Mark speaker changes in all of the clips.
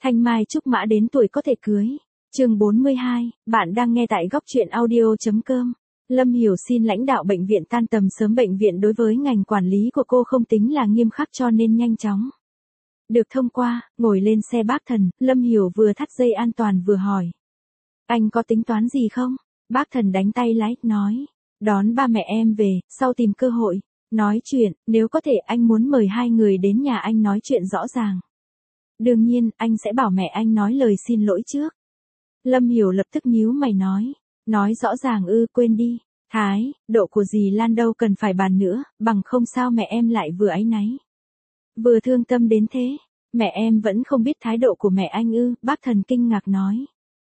Speaker 1: Thanh mai trúc mã đến tuổi có thể cưới. Chương 42, bạn đang nghe tại góc truyện audio.com. Lâm Hiểu xin lãnh đạo bệnh viện tan tầm sớm. Bệnh viện đối với ngành quản lý của cô không tính là nghiêm khắc cho nên nhanh chóng được thông qua. Ngồi lên xe bác Thần, Lâm Hiểu vừa thắt dây an toàn vừa hỏi. Anh có tính toán gì không? Bác Thần đánh tay lái, nói. Đón ba mẹ em về, sau tìm cơ hội nói chuyện, nếu có thể anh muốn mời hai người đến nhà anh nói chuyện rõ ràng. Đương nhiên, anh sẽ bảo mẹ anh nói lời xin lỗi trước. Lâm Hiểu lập tức nhíu mày nói. Nói rõ ràng ư, quên đi. Thái, độ của dì Lan đâu cần phải bàn nữa, bằng không sao mẹ em lại vừa áy náy, vừa thương tâm đến thế. Mẹ em vẫn không biết thái độ của mẹ anh ư? Bác Thần kinh ngạc nói.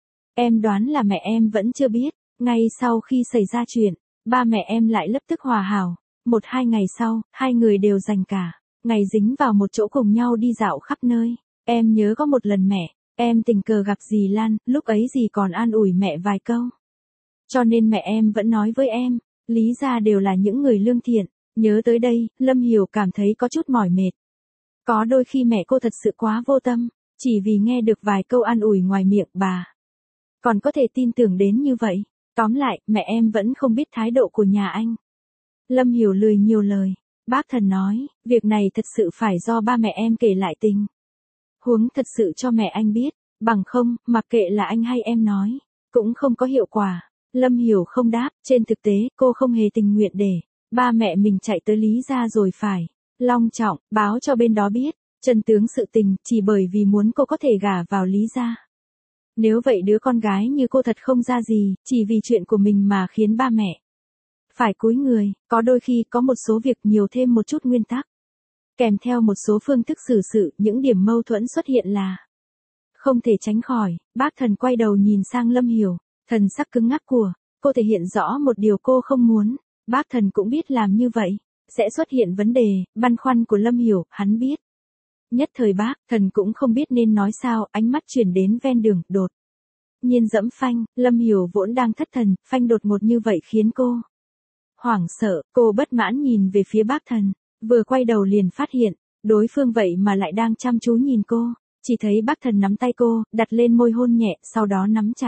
Speaker 1: Em đoán là mẹ em vẫn chưa biết. Ngay sau khi xảy ra chuyện, ba mẹ em lại lập tức hòa hảo. 1-2 ngày sau, hai người đều dành cả ngày dính vào một chỗ cùng nhau đi dạo khắp nơi. Em nhớ có một lần em tình cờ gặp dì Lan, lúc ấy dì còn an ủi mẹ vài câu. Cho nên mẹ em vẫn nói với em, lý ra đều là những người lương thiện. Nhớ tới đây, Lâm Hiểu cảm thấy có chút mỏi mệt. Có đôi khi mẹ cô thật sự quá vô tâm, chỉ vì nghe được vài câu an ủi ngoài miệng bà còn có thể tin tưởng đến như vậy. Tóm lại, mẹ em vẫn không biết thái độ của nhà anh. Lâm Hiểu lười nhiều lời. Bác Thần nói, việc này thật sự phải do ba mẹ em kể lại tình huống thật sự cho mẹ anh biết, bằng không, mặc kệ là anh hay em nói, cũng không có hiệu quả. Lâm Hiểu không đáp, trên thực tế, cô không hề tình nguyện để ba mẹ mình chạy tới Lý gia rồi phải long trọng báo cho bên đó biết chân tướng sự tình, chỉ bởi vì muốn cô có thể gả vào Lý gia. Nếu vậy đứa con gái như cô thật không ra gì, chỉ vì chuyện của mình mà khiến ba mẹ phải cúi người. Có đôi khi có một số việc nhiều thêm một chút nguyên tắc, kèm theo một số phương thức xử sự, những điểm mâu thuẫn xuất hiện là không thể tránh khỏi. Bác Thần quay đầu nhìn sang Lâm Hiểu, thần sắc cứng ngắc của cô thể hiện rõ một điều cô không muốn. Bác Thần cũng biết làm như vậy sẽ xuất hiện vấn đề, băn khoăn của Lâm Hiểu, hắn biết. Nhất thời Bác Thần cũng không biết nên nói sao, ánh mắt chuyển đến ven đường, đột nhiên dẫm phanh. Lâm Hiểu vốn đang thất thần, phanh đột ngột như vậy khiến cô hoảng sợ. Cô bất mãn nhìn về phía Bác Thần, vừa quay đầu liền phát hiện đối phương vậy mà lại đang chăm chú nhìn cô. Chỉ thấy Bác Thần nắm tay cô, đặt lên môi hôn nhẹ, sau đó nắm chặt.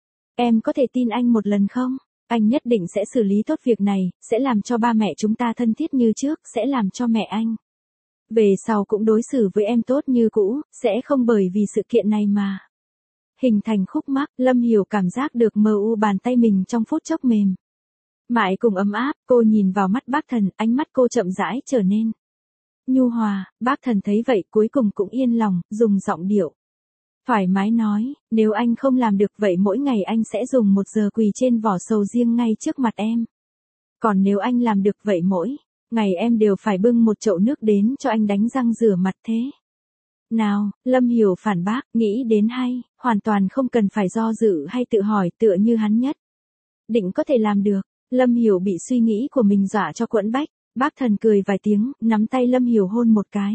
Speaker 1: Em có thể tin anh một lần không? Anh nhất định sẽ xử lý tốt việc này, sẽ làm cho ba mẹ chúng ta thân thiết như trước, sẽ làm cho mẹ anh về sau cũng đối xử với em tốt như cũ, sẽ không bởi vì sự kiện này mà hình thành khúc mắc. Lâm Hiểu cảm giác được mờ u bàn tay mình trong phút chốc mềm mại cùng ấm áp. Cô nhìn vào mắt Bác Thần, ánh mắt cô chậm rãi trở nên nhu hòa. Bác Thần thấy vậy cuối cùng cũng yên lòng, dùng giọng điệu thoải mái nói, nếu anh không làm được vậy mỗi ngày anh sẽ dùng 1 giờ quỳ trên vỏ sầu riêng ngay trước mặt em. Còn nếu anh làm được vậy mỗi ngày em đều phải bưng một chậu nước đến cho anh đánh răng rửa mặt thế nào? Lâm Hiểu phản bác, nghĩ đến hay, hoàn toàn không cần phải do dự hay tự hỏi, tựa như hắn nhất định có thể làm được. Lâm Hiểu bị suy nghĩ của mình dọa cho quẫn bách. Bác Thần cười vài tiếng, nắm tay Lâm Hiểu hôn một cái.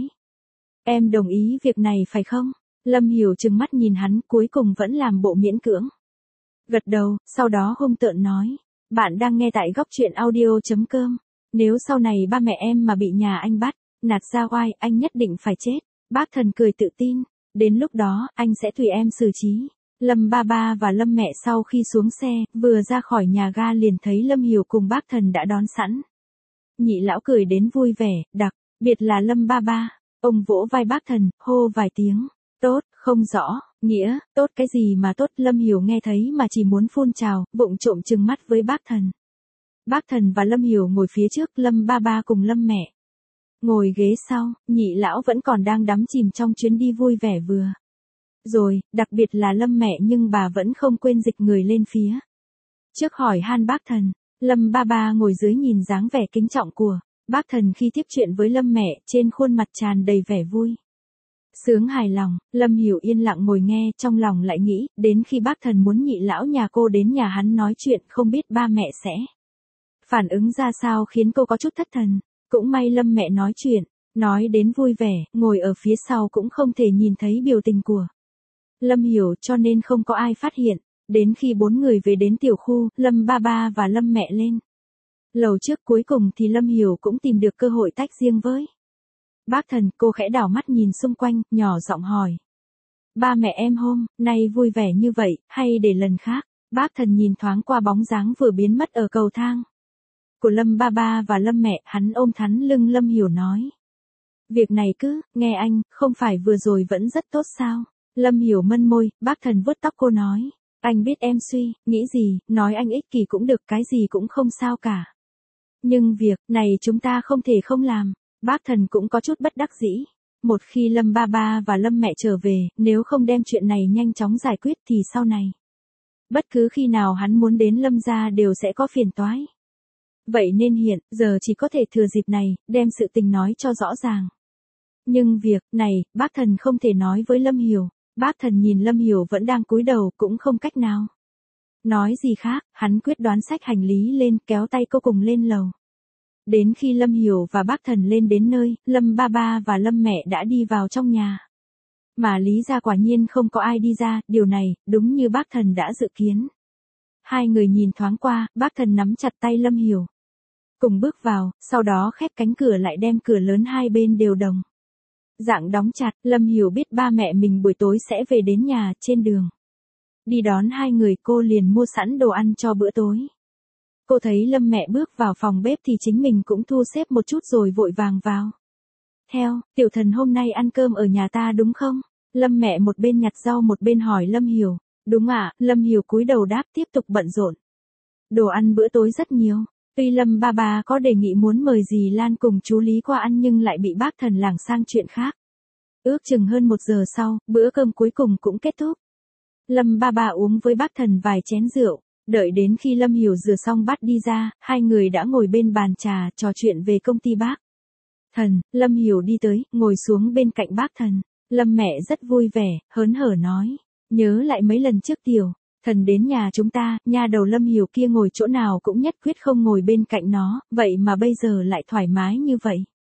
Speaker 1: Em đồng ý việc này phải không? Lâm Hiểu trừng mắt nhìn hắn, cuối cùng vẫn làm bộ miễn cưỡng gật đầu, sau đó hung tợn nói. Bạn đang nghe tại góc truyện audio.com. Nếu sau này ba mẹ em mà bị nhà anh bắt nạt ra oai, anh nhất định phải chết. Bác Thần cười tự tin. Đến lúc đó, anh sẽ tùy em xử trí. Lâm ba ba và Lâm mẹ sau khi xuống xe, vừa ra khỏi nhà ga liền thấy Lâm Hiểu cùng Bác Thần đã đón sẵn. Nhị lão cười đến vui vẻ, đặc biệt là Lâm ba ba. Ông vỗ vai Bác Thần, hô vài tiếng. Tốt, không rõ, nghĩa, tốt cái gì mà tốt? Lâm Hiểu nghe thấy mà chỉ muốn phun trào, vụng trộm trừng mắt với Bác Thần. Bác Thần và Lâm Hiểu ngồi phía trước, Lâm ba ba cùng Lâm mẹ ngồi ghế sau. Nhị lão vẫn còn đang đắm chìm trong chuyến đi vui vẻ vừa rồi, đặc biệt là Lâm mẹ, nhưng bà vẫn không quên dịch người lên phía trước hỏi han Bác Thần. Lâm ba ba ngồi dưới nhìn dáng vẻ kính trọng của Bác Thần khi tiếp chuyện với Lâm mẹ, trên khuôn mặt tràn đầy vẻ vui sướng hài lòng. Lâm Hiểu yên lặng ngồi nghe, trong lòng lại nghĩ, đến khi Bác Thần muốn nhị lão nhà cô đến nhà hắn nói chuyện, không biết ba mẹ sẽ phản ứng ra sao, khiến cô có chút thất thần. Cũng may Lâm mẹ nói chuyện nói đến vui vẻ, ngồi ở phía sau cũng không thể nhìn thấy biểu tình của Lâm Hiểu, cho nên không có ai phát hiện. Đến khi 4 người về đến tiểu khu, Lâm ba ba và Lâm mẹ lên lầu trước, cuối cùng thì Lâm Hiểu cũng tìm được cơ hội tách riêng với Bác Thần. Cô khẽ đảo mắt nhìn xung quanh, nhỏ giọng hỏi. Ba mẹ em hôm nay vui vẻ như vậy, hay để lần khác. Bác Thần nhìn thoáng qua bóng dáng vừa biến mất ở cầu thang của Lâm ba ba và Lâm mẹ, hắn ôm thắn lưng Lâm Hiểu nói. Việc này cứ, nghe anh, không phải vừa rồi vẫn rất tốt sao? Lâm Hiểu mân môi, bác Thần vuốt tóc cô nói. Anh biết em suy, nghĩ gì, nói anh ích kỷ cũng được, cái gì cũng không sao cả. Nhưng việc này chúng ta không thể không làm. Bác Thần cũng có chút bất đắc dĩ. Một khi Lâm ba ba và Lâm mẹ trở về, nếu không đem chuyện này nhanh chóng giải quyết thì sau này, bất cứ khi nào hắn muốn đến Lâm gia đều sẽ có phiền toái. Vậy nên hiện giờ chỉ có thể thừa dịp này, đem sự tình nói cho rõ ràng. Nhưng việc này, bác Thần không thể nói với Lâm Hiểu. Bác Thần nhìn Lâm Hiểu vẫn đang cúi đầu, cũng không cách nào nói gì khác, hắn quyết đoán xách hành lý lên, kéo tay cô cùng lên lầu. Đến khi Lâm Hiểu và bác Thần lên đến nơi, Lâm ba ba và Lâm mẹ đã đi vào trong nhà. Mà lý ra quả nhiên không có ai đi ra, điều này, đúng như bác Thần đã dự kiến. Hai người nhìn thoáng qua, bác Thần nắm chặt tay Lâm Hiểu. Cùng bước vào, sau đó khép cánh cửa lại, đem cửa lớn hai bên đều đồng dạng đóng chặt. Lâm Hiểu biết ba mẹ mình buổi tối sẽ về đến nhà. Trên đường đi đón hai người, cô liền mua sẵn đồ ăn cho bữa tối. Cô thấy Lâm mẹ bước vào phòng bếp thì chính mình cũng thu xếp một chút rồi vội vàng vào theo. Tiểu Thần hôm nay ăn cơm ở nhà ta đúng không? Lâm mẹ một bên nhặt rau một bên hỏi Lâm Hiểu. Đúng ạ, Lâm Hiểu cúi đầu đáp, tiếp tục bận rộn. Đồ ăn bữa tối rất nhiều. Tuy Lâm ba ba có đề nghị muốn mời dì Lan cùng chú Lý qua ăn nhưng lại bị bác Thần lảng sang chuyện khác. Ước chừng hơn 1 giờ sau, bữa cơm cuối cùng cũng kết thúc. Lâm ba ba uống với bác Thần vài chén rượu. Đợi đến khi Lâm Hiểu rửa xong bát đi ra, hai người đã ngồi bên bàn trà trò chuyện về công ty bác Thần. Lâm Hiểu đi tới, ngồi xuống bên cạnh bác Thần. Lâm mẹ rất vui vẻ, hớn hở nói. Nhớ lại mấy lần trước Tiểu Thần đến nhà chúng ta, nha đầu Lâm Hiểu kia ngồi chỗ nào cũng nhất quyết không ngồi bên cạnh nó, vậy mà bây giờ lại thoải mái như vậy.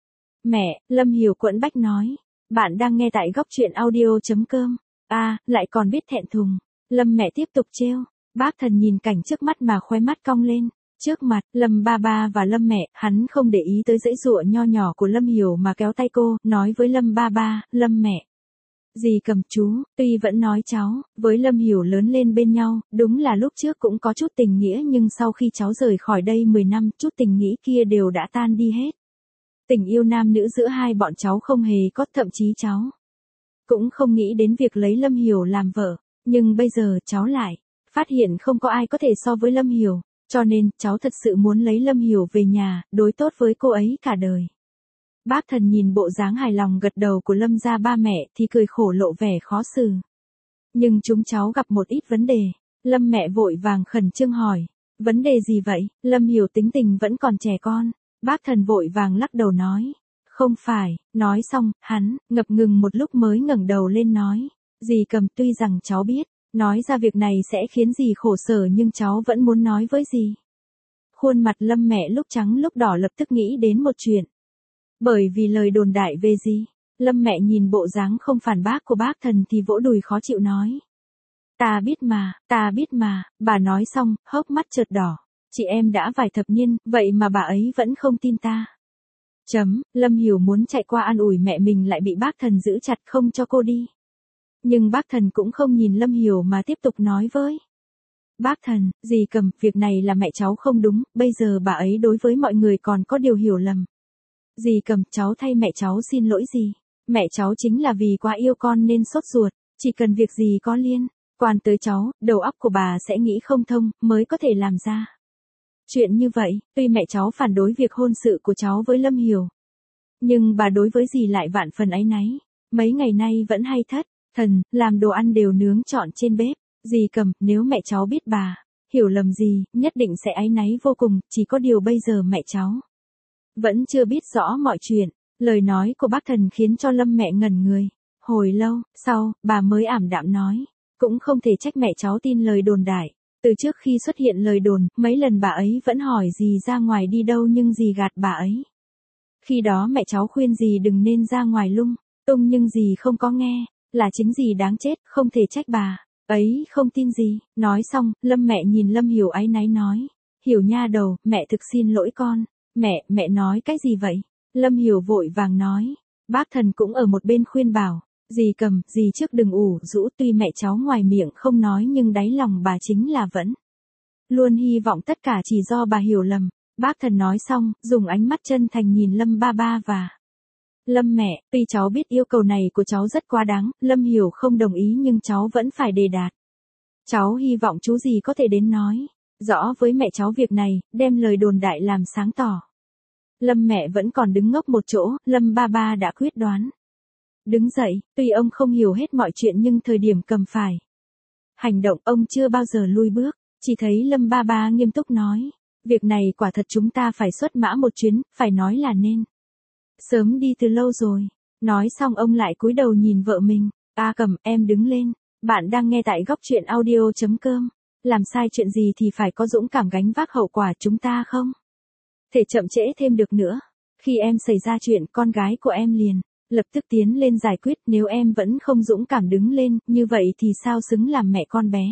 Speaker 1: Mẹ, Lâm Hiểu quẫn bách nói. Bạn đang nghe tại góc truyện audio.com. Lại còn biết thẹn thùng. Lâm mẹ tiếp tục trêu. Bác Thần nhìn cảnh trước mắt mà khóe mắt cong lên. Trước mặt, Lâm ba ba và Lâm mẹ, hắn không để ý tới giãy giụa nho nhỏ của Lâm Hiểu mà kéo tay cô, nói với Lâm ba ba, Lâm mẹ. Dì Cầm chú, tuy vẫn nói cháu, với Lâm Hiểu lớn lên bên nhau, đúng là lúc trước cũng có chút tình nghĩa nhưng sau khi cháu rời khỏi đây 10 năm, chút tình nghĩa kia đều đã tan đi hết. Tình yêu nam nữ giữa hai bọn cháu không hề có, thậm chí cháu cũng không nghĩ đến việc lấy Lâm Hiểu làm vợ. Nhưng bây giờ cháu lại phát hiện không có ai có thể so với Lâm Hiểu, cho nên cháu thật sự muốn lấy Lâm Hiểu về nhà, đối tốt với cô ấy cả đời. Bác Thần nhìn bộ dáng hài lòng gật đầu của Lâm gia ba mẹ thì cười khổ lộ vẻ khó xử. Nhưng chúng cháu gặp một ít vấn đề. Lâm mẹ vội vàng khẩn trương hỏi. Vấn đề gì vậy? Lâm Hiểu tính tình vẫn còn trẻ con. Bác Thần vội vàng lắc đầu nói. Không phải. Nói xong, hắn ngập ngừng một lúc mới ngẩng đầu lên nói. Dì Cầm, tuy rằng cháu biết nói ra việc này sẽ khiến dì khổ sở nhưng cháu vẫn muốn nói với dì. Khuôn mặt Lâm mẹ lúc trắng lúc đỏ, lập tức nghĩ đến một chuyện. Bởi vì lời đồn đại về dì. Lâm mẹ nhìn bộ dáng không phản bác của bác Thần thì vỗ đùi khó chịu nói. Ta biết mà, bà nói xong, hốc mắt chợt đỏ. Chị em đã vài thập niên, vậy mà bà ấy vẫn không tin ta. Lâm Hiểu muốn chạy qua an ủi mẹ mình lại bị bác Thần giữ chặt không cho cô đi. Nhưng bác Thần cũng không nhìn Lâm Hiểu mà tiếp tục nói với. Bác Thần, dì Cầm, việc này là mẹ cháu không đúng, bây giờ bà ấy đối với mọi người còn có điều hiểu lầm. Dì Cầm, cháu thay mẹ cháu xin lỗi dì. Mẹ cháu chính là vì quá yêu con nên sốt ruột, chỉ cần việc gì có liên quan tới cháu, đầu óc của bà sẽ nghĩ không thông, mới có thể làm ra chuyện như vậy. Tuy mẹ cháu phản đối việc hôn sự của cháu với Lâm Hiểu, nhưng bà đối với dì lại vạn phần áy náy. Mấy ngày nay vẫn hay thất thần, làm đồ ăn đều nướng trọn trên bếp. Dì Cầm, nếu mẹ cháu biết bà hiểu lầm gì, nhất định sẽ áy náy vô cùng, chỉ có điều bây giờ mẹ cháu vẫn chưa biết rõ mọi chuyện. Lời nói của bác Thần khiến cho Lâm mẹ ngẩn người. Hồi lâu sau, bà mới ảm đạm nói. Cũng không thể trách mẹ cháu tin lời đồn đại. Từ trước khi xuất hiện lời đồn, mấy lần bà ấy vẫn hỏi dì ra ngoài đi đâu nhưng dì gạt bà ấy. Khi đó mẹ cháu khuyên dì đừng nên ra ngoài lung tung nhưng dì không có nghe. Là chính dì đáng chết, không thể trách bà ấy không tin dì. Nói xong, Lâm mẹ nhìn Lâm Hiểu áy náy nói. Hiểu nha đầu, mẹ thực xin lỗi con. Mẹ nói cái gì vậy? Lâm Hiểu vội vàng nói. Bác Thần cũng ở một bên khuyên bảo. Dì Cầm, dì trước đừng ủ rũ, tuy mẹ cháu ngoài miệng không nói nhưng đáy lòng bà chính là vẫn luôn hy vọng tất cả chỉ do bà hiểu lầm. Bác Thần nói xong, dùng ánh mắt chân thành nhìn Lâm ba ba và Lâm mẹ, tuy cháu biết yêu cầu này của cháu rất quá đáng, Lâm Hiểu không đồng ý nhưng cháu vẫn phải đề đạt. Cháu hy vọng chú dì có thể đến nói rõ với mẹ cháu việc này, đem lời đồn đại làm sáng tỏ. Lâm mẹ vẫn còn đứng ngốc một chỗ, Lâm ba ba đã quyết đoán. Đứng dậy, tuy ông không hiểu hết mọi chuyện nhưng thời điểm Cầm phải hành động ông chưa bao giờ lui bước, chỉ thấy Lâm ba ba nghiêm túc nói. Việc này quả thật chúng ta phải xuất mã một chuyến, phải nói là nên sớm đi từ lâu rồi. Nói xong ông lại cúi đầu nhìn vợ mình. Cầm, em đứng lên. Bạn đang nghe tại góc truyện audio.com. Làm sai chuyện gì thì phải có dũng cảm gánh vác hậu quả, chúng ta không thể chậm trễ thêm được nữa. Khi em xảy ra chuyện, con gái của em liền lập tức tiến lên giải quyết, nếu em vẫn không dũng cảm đứng lên, như vậy thì sao xứng làm mẹ con bé.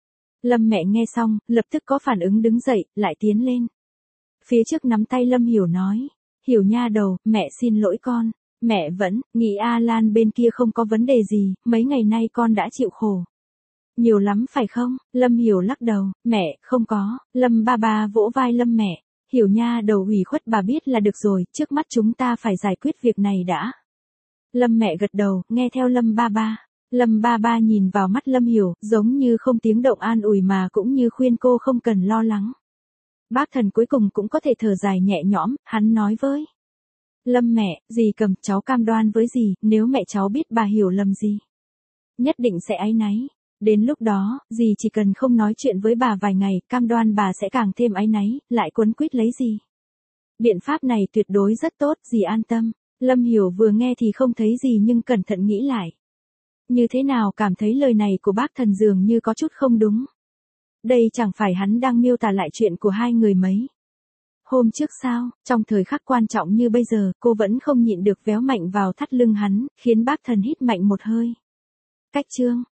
Speaker 1: Lâm mẹ nghe xong, lập tức có phản ứng đứng dậy, lại tiến lên. Phía trước nắm tay Lâm Hiểu nói. Hiểu nha đầu, mẹ xin lỗi con. Mẹ vẫn nghĩ Lan bên kia không có vấn đề gì, mấy ngày nay con đã chịu khổ nhiều lắm phải không? Lâm Hiểu lắc đầu, mẹ, không có. Lâm ba ba vỗ vai Lâm mẹ. Hiểu nha đầu, ủy khuất bà biết là được rồi, trước mắt chúng ta phải giải quyết việc này đã. Lâm mẹ gật đầu, nghe theo Lâm ba ba. Lâm ba ba nhìn vào mắt Lâm Hiểu, giống như không tiếng động an ủi mà cũng như khuyên cô không cần lo lắng. Bác Thần cuối cùng cũng có thể thở dài nhẹ nhõm, hắn nói với Lâm mẹ, dì Cầm, cháu cam đoan với dì, nếu mẹ cháu biết bà hiểu lầm gì, nhất định sẽ áy náy. Đến lúc đó, dì chỉ cần không nói chuyện với bà vài ngày, cam đoan bà sẽ càng thêm áy náy, lại quấn quýt lấy dì. Biện pháp này tuyệt đối rất tốt, dì an tâm. Lâm Hiểu vừa nghe thì không thấy gì nhưng cẩn thận nghĩ lại. Như thế nào cảm thấy lời này của bác Thần dường như có chút không đúng. Đây chẳng phải hắn đang miêu tả lại chuyện của hai người mấy hôm trước sao? Trong thời khắc quan trọng như bây giờ, cô vẫn không nhịn được véo mạnh vào thắt lưng hắn, khiến bác Thần hít mạnh một hơi. Cách chương